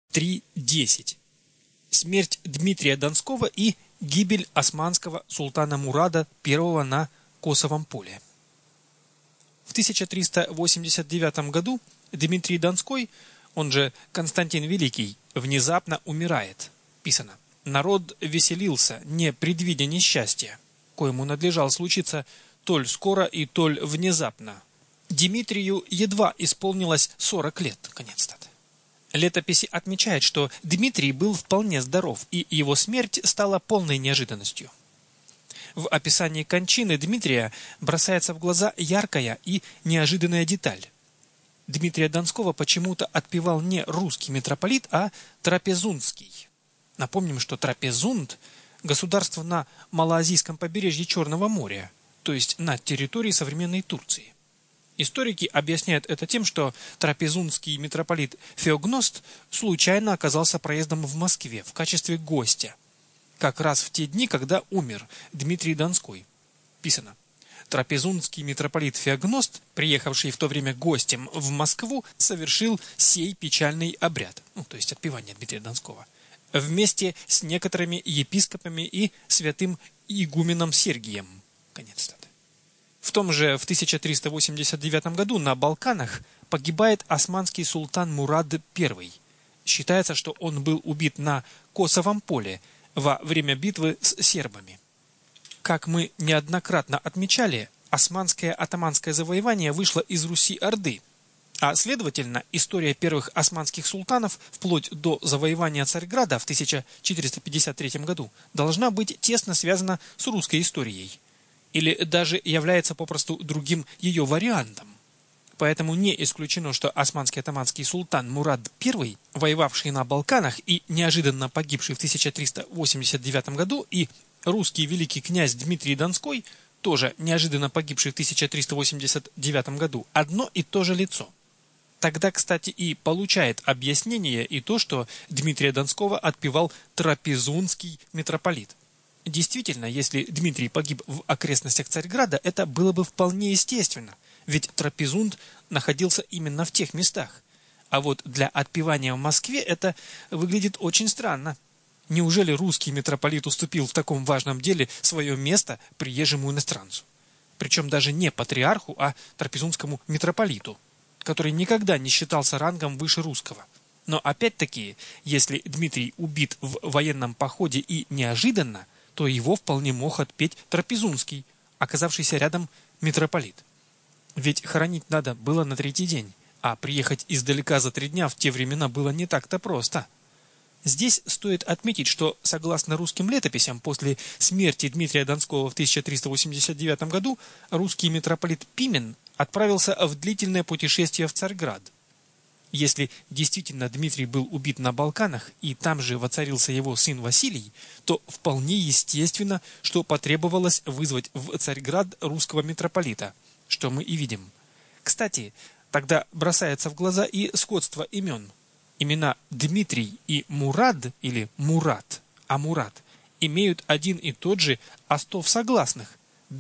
3.10. Смерть Дмитрия Донского и гибель османского султана Мурада I на Косовом поле. В 1389 году Дмитрий Донской, он же Константин Великий, внезапно умирает. Писано: «Народ веселился, не предвидя несчастья, коему надлежало случиться толь скоро и толь внезапно. Дмитрию едва исполнилось 40 лет». Конец цитаты. Летописи отмечают, что Дмитрий был вполне здоров, и его смерть стала полной неожиданностью. В описании кончины Дмитрия бросается в глаза яркая и неожиданная деталь. Дмитрия Донского почему-то отпевал не русский митрополит, а трапезундский. Напомним, что Трапезунд – государство на малоазийском побережье Черного моря, то есть на территории современной Турции. Историки объясняют это тем, что трапезундский митрополит Феогност случайно оказался проездом в Москве в качестве гостя, как раз в те дни, когда умер Дмитрий Донской. Писано: «Трапезундский митрополит Феогност, приехавший в то время гостем в Москву, совершил сей печальный обряд», то есть отпевание Дмитрия Донского, вместе с некоторыми епископами и святым игуменом Сергием. Конец цитаты. В том же в 1389 году на Балканах погибает османский султан Мурад I. Считается, что он был убит на Косовом поле во время битвы с сербами. Как мы неоднократно отмечали, османское атаманское завоевание вышло из Руси-Орды, а следовательно, история первых османских султанов вплоть до завоевания Царьграда в 1453 году должна быть тесно связана с русской историей, или даже является попросту другим ее вариантом. Поэтому не исключено, что османский атаманский султан Мурад I, воевавший на Балканах и неожиданно погибший в 1389 году, и русский великий князь Дмитрий Донской, тоже неожиданно погибший в 1389 году, одно и то же лицо. Тогда, кстати, и получает объяснение и то, что Дмитрия Донского отпевал трапезундский митрополит. Действительно, если Дмитрий погиб в окрестностях Царьграда, это было бы вполне естественно, ведь Трапезунд находился именно в тех местах. А вот для отпевания в Москве это выглядит очень странно. Неужели русский митрополит уступил в таком важном деле свое место приезжему иностранцу? Причем даже не патриарху, а трапезундскому митрополиту, который никогда не считался рангом выше русского. Но опять-таки, если Дмитрий убит в военном походе и неожиданно, то его вполне мог отпеть трапезундский, оказавшийся рядом митрополит. Ведь хоронить надо было на 3-й день, а приехать издалека за 3 дня в те времена было не так-то просто. Здесь стоит отметить, что, согласно русским летописям, после смерти Дмитрия Донского в 1389 году русский митрополит Пимен отправился в длительное путешествие в Царьград. Если действительно Дмитрий был убит на Балканах и там же воцарился его сын Василий, то вполне естественно, что потребовалось вызвать в Царьград русского митрополита, что мы и видим. Кстати, тогда бросается в глаза и сходство имен. Имена Дмитрий и Мурад или Мурат, Амурат имеют один и тот же остов согласных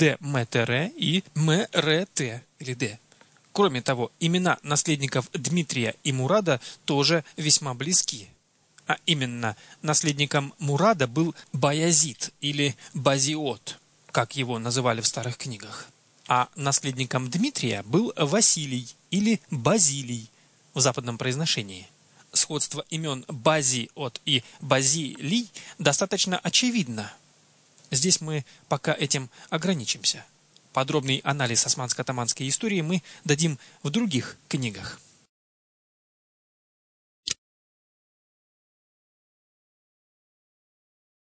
д-м-т-р и м-р-т или д. Кроме того, имена наследников Дмитрия и Мурада тоже весьма близки. А именно, наследником Мурада был Баязид или Базиот, как его называли в старых книгах. А наследником Дмитрия был Василий или Базилий в западном произношении. Сходство имен Базиот и Базилий достаточно очевидно. Здесь мы пока этим ограничимся. Подробный анализ османско-атаманской истории мы дадим в других книгах.